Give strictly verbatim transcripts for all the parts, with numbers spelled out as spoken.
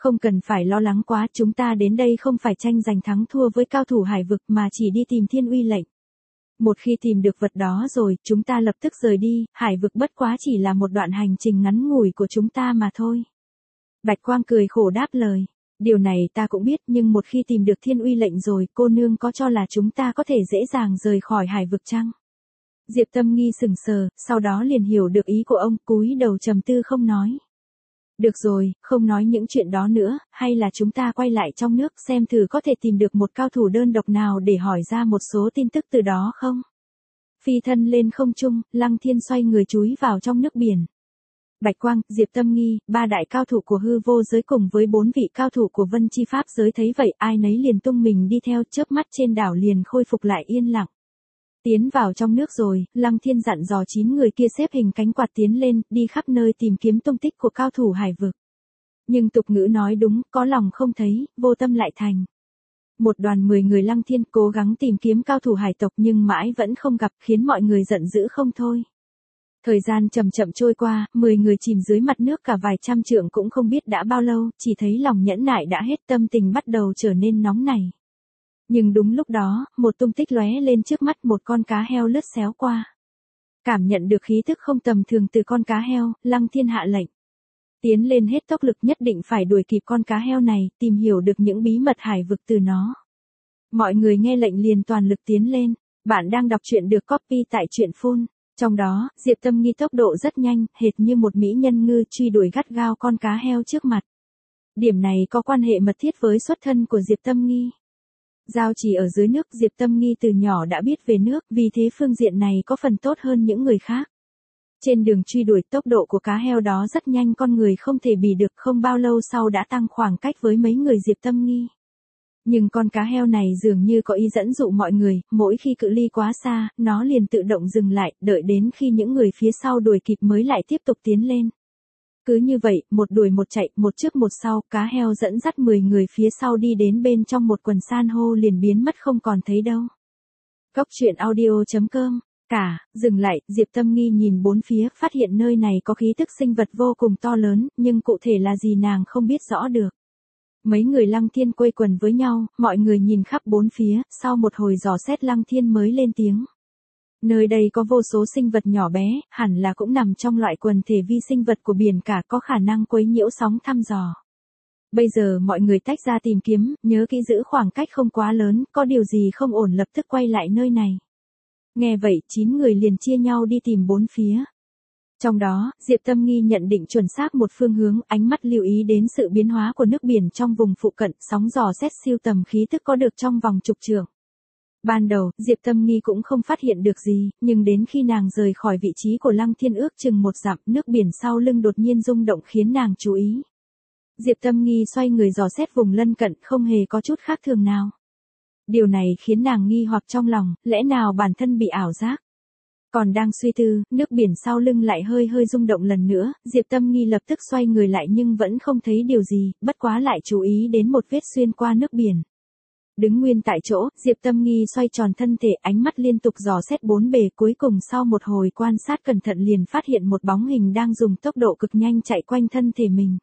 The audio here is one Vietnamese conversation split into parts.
Không cần phải lo lắng quá, chúng ta đến đây không phải tranh giành thắng thua với cao thủ hải vực mà chỉ đi tìm thiên uy lệnh. Một khi tìm được vật đó rồi, chúng ta lập tức rời đi, hải vực bất quá chỉ là một đoạn hành trình ngắn ngủi của chúng ta mà thôi. Bạch Quang cười khổ đáp lời. Điều này ta cũng biết, nhưng một khi tìm được thiên uy lệnh rồi, cô nương có cho là chúng ta có thể dễ dàng rời khỏi hải vực chăng? Diệp Tâm Nghi sững sờ, sau đó liền hiểu được ý của ông, cúi đầu trầm tư không nói. Được rồi, không nói những chuyện đó nữa, hay là chúng ta quay lại trong nước xem thử có thể tìm được một cao thủ đơn độc nào để hỏi ra một số tin tức từ đó không? Phi thân lên không trung, Lăng Thiên xoay người chúi vào trong nước biển. Bạch Quang, Diệp Tâm Nghi, ba đại cao thủ của hư vô giới cùng với bốn vị cao thủ của Vân Chi Pháp giới thấy vậy, ai nấy liền tung mình đi theo, chớp mắt trên đảo liền khôi phục lại yên lặng. Tiến vào trong nước rồi, Lăng Thiên dặn dò chín người kia xếp hình cánh quạt tiến lên, đi khắp nơi tìm kiếm tung tích của cao thủ hải vực. Nhưng tục ngữ nói đúng, có lòng không thấy, vô tâm lại thành. Một đoàn mười người Lăng Thiên cố gắng tìm kiếm cao thủ hải tộc nhưng mãi vẫn không gặp, khiến mọi người giận dữ không thôi. Thời gian chậm chậm trôi qua, mười người chìm dưới mặt nước cả vài trăm trượng cũng không biết đã bao lâu, chỉ thấy lòng nhẫn nại đã hết, tâm tình bắt đầu trở nên nóng nảy. Nhưng đúng lúc đó, một tung tích lóe lên trước mắt, một con cá heo lướt xéo qua. Cảm nhận được khí thức không tầm thường từ con cá heo, Lăng Thiên hạ lệnh. Tiến lên hết tốc lực, nhất định phải đuổi kịp con cá heo này, tìm hiểu được những bí mật hải vực từ nó. Mọi người nghe lệnh liền toàn lực tiến lên. Bạn đang đọc truyện được copy tại truyện phone. Trong đó, Diệp Tâm Nghi tốc độ rất nhanh, hệt như một mỹ nhân ngư truy đuổi gắt gao con cá heo trước mặt. Điểm này có quan hệ mật thiết với xuất thân của Diệp Tâm Nghi. Giao chỉ ở dưới nước, Diệp Tâm Nghi từ nhỏ đã biết về nước, vì thế phương diện này có phần tốt hơn những người khác. Trên đường truy đuổi, tốc độ của cá heo đó rất nhanh, con người không thể bì được, không bao lâu sau đã tăng khoảng cách với mấy người Diệp Tâm Nghi. Nhưng con cá heo này dường như có ý dẫn dụ mọi người, mỗi khi cự ly quá xa, nó liền tự động dừng lại, đợi đến khi những người phía sau đuổi kịp mới lại tiếp tục tiến lên. Cứ như vậy, một đuổi một chạy, một trước một sau, cá heo dẫn dắt mười người phía sau đi đến bên trong một quần san hô liền biến mất không còn thấy đâu. Góc truyện audio chấm com. Cả, dừng lại, Diệp Tâm Nghi nhìn bốn phía, phát hiện nơi này có khí tức sinh vật vô cùng to lớn, nhưng cụ thể là gì nàng không biết rõ được. Mấy người Lăng Thiên quây quần với nhau, mọi người nhìn khắp bốn phía, sau một hồi dò xét Lăng Thiên mới lên tiếng. Nơi đây có vô số sinh vật nhỏ bé, hẳn là cũng nằm trong loại quần thể vi sinh vật của biển cả, có khả năng quấy nhiễu sóng thăm dò. Bây giờ mọi người tách ra tìm kiếm, nhớ kỹ giữ khoảng cách không quá lớn, có điều gì không ổn lập tức quay lại nơi này. Nghe vậy, chín người liền chia nhau đi tìm bốn phía. Trong đó, Diệp Tâm Nghi nhận định chuẩn xác một phương hướng, ánh mắt lưu ý đến sự biến hóa của nước biển trong vùng phụ cận, sóng dò xét siêu tầm khí tức có được trong vòng chục trượng. Ban đầu, Diệp Tâm Nghi cũng không phát hiện được gì, nhưng đến khi nàng rời khỏi vị trí của Lăng Thiên ước chừng một dặm, nước biển sau lưng đột nhiên rung động khiến nàng chú ý. Diệp Tâm Nghi xoay người dò xét vùng lân cận, không hề có chút khác thường nào. Điều này khiến nàng nghi hoặc trong lòng, lẽ nào bản thân bị ảo giác? Còn đang suy tư, nước biển sau lưng lại hơi hơi rung động lần nữa, Diệp Tâm Nghi lập tức xoay người lại nhưng vẫn không thấy điều gì, bất quá lại chú ý đến một vết xuyên qua nước biển. Đứng nguyên tại chỗ, Diệp Tâm Nghi xoay tròn thân thể, ánh mắt liên tục dò xét bốn bề, cuối cùng sau một hồi quan sát cẩn thận liền phát hiện một bóng hình đang dùng tốc độ cực nhanh chạy quanh thân thể mình.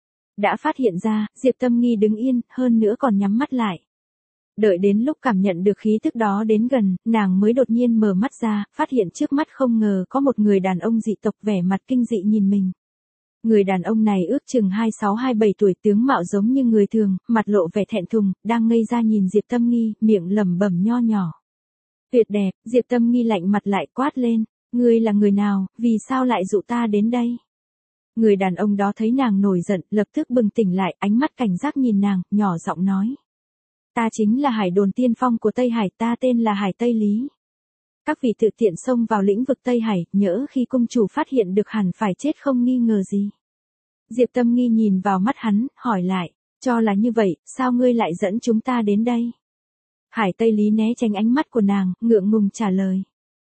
Đã phát hiện ra, Diệp Tâm Nghi đứng yên, hơn nữa còn nhắm mắt lại. Đợi đến lúc cảm nhận được khí tức đó đến gần, nàng mới đột nhiên mở mắt ra, phát hiện trước mắt không ngờ có một người đàn ông dị tộc vẻ mặt kinh dị nhìn mình. Người đàn ông này ước chừng hai sáu hai bảy tuổi, tướng mạo giống như người thường, mặt lộ vẻ thẹn thùng, đang ngây ra nhìn Diệp Tâm Nghi, miệng lẩm bẩm nho nhỏ. Tuyệt đẹp, Diệp Tâm Nghi lạnh mặt lại quát lên, ngươi là người nào, vì sao lại dụ ta đến đây? Người đàn ông đó thấy nàng nổi giận, lập tức bừng tỉnh lại, ánh mắt cảnh giác nhìn nàng, nhỏ giọng nói. Ta chính là Hải Đồn tiên phong của Tây Hải, ta tên là Hải Tây Lý. Các vị tự tiện xông vào lĩnh vực Tây Hải, nhỡ khi cung chủ phát hiện được hẳn phải chết không nghi ngờ gì. Diệp Tâm Nghi nhìn vào mắt hắn, hỏi lại, cho là như vậy, sao ngươi lại dẫn chúng ta đến đây? Hải Tây Lý né tránh ánh mắt của nàng, ngượng ngùng trả lời.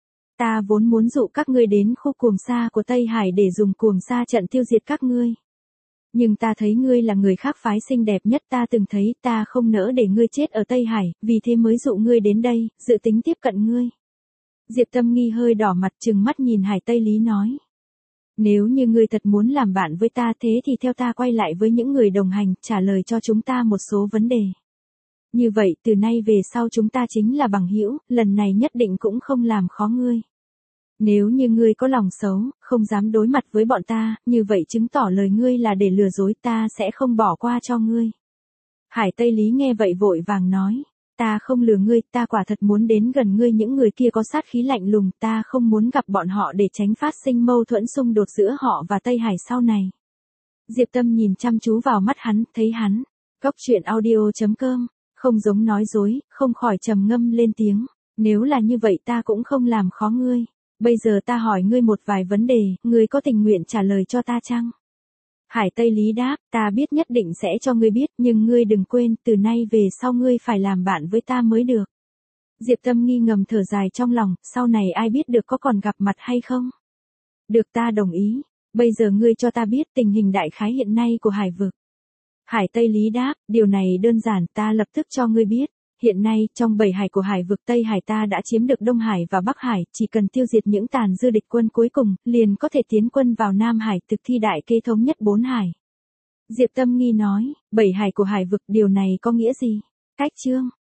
Ta vốn muốn dụ các ngươi đến khu cuồng sa của Tây Hải để dùng cuồng sa trận tiêu diệt các ngươi. Nhưng ta thấy ngươi là người khác phái xinh đẹp nhất ta từng thấy, ta không nỡ để ngươi chết ở Tây Hải, vì thế mới dụ ngươi đến đây, dự tính tiếp cận ngươi. Diệp Tâm Nghi hơi đỏ mặt, trừng mắt nhìn Hải Tây Lý nói. Nếu như ngươi thật muốn làm bạn với ta thế thì theo ta quay lại với những người đồng hành, trả lời cho chúng ta một số vấn đề. Như vậy từ nay về sau chúng ta chính là bằng hữu, lần này nhất định cũng không làm khó ngươi. Nếu như ngươi có lòng xấu, không dám đối mặt với bọn ta, như vậy chứng tỏ lời ngươi là để lừa dối, ta sẽ không bỏ qua cho ngươi. Hải Tây Lý nghe vậy vội vàng nói, ta không lừa ngươi, ta quả thật muốn đến gần ngươi, những người kia có sát khí lạnh lùng, ta không muốn gặp bọn họ để tránh phát sinh mâu thuẫn xung đột giữa họ và Tây Hải sau này. Diệp Tâm nhìn chăm chú vào mắt hắn, thấy hắn, góc truyện audio chấm com, không giống nói dối, không khỏi trầm ngâm lên tiếng, nếu là như vậy ta cũng không làm khó ngươi. Bây giờ ta hỏi ngươi một vài vấn đề, ngươi có tình nguyện trả lời cho ta chăng? Hải Tây Lý đáp, ta biết nhất định sẽ cho ngươi biết, nhưng ngươi đừng quên, từ nay về sau ngươi phải làm bạn với ta mới được. Diệp Tâm nghi ngầm thở dài trong lòng, sau này ai biết được có còn gặp mặt hay không? Được, ta đồng ý, bây giờ ngươi cho ta biết tình hình đại khái hiện nay của hải vực. Hải Tây Lý đáp, điều này đơn giản, ta lập tức cho ngươi biết. Hiện nay, trong bảy hải của hải vực Tây Hải ta đã chiếm được Đông Hải và Bắc Hải, chỉ cần tiêu diệt những tàn dư địch quân cuối cùng, liền có thể tiến quân vào Nam Hải, thực thi đại kế thống nhất bốn hải. Diệp Tâm nghi nói, bảy hải của hải vực, điều này có nghĩa gì? Cách chương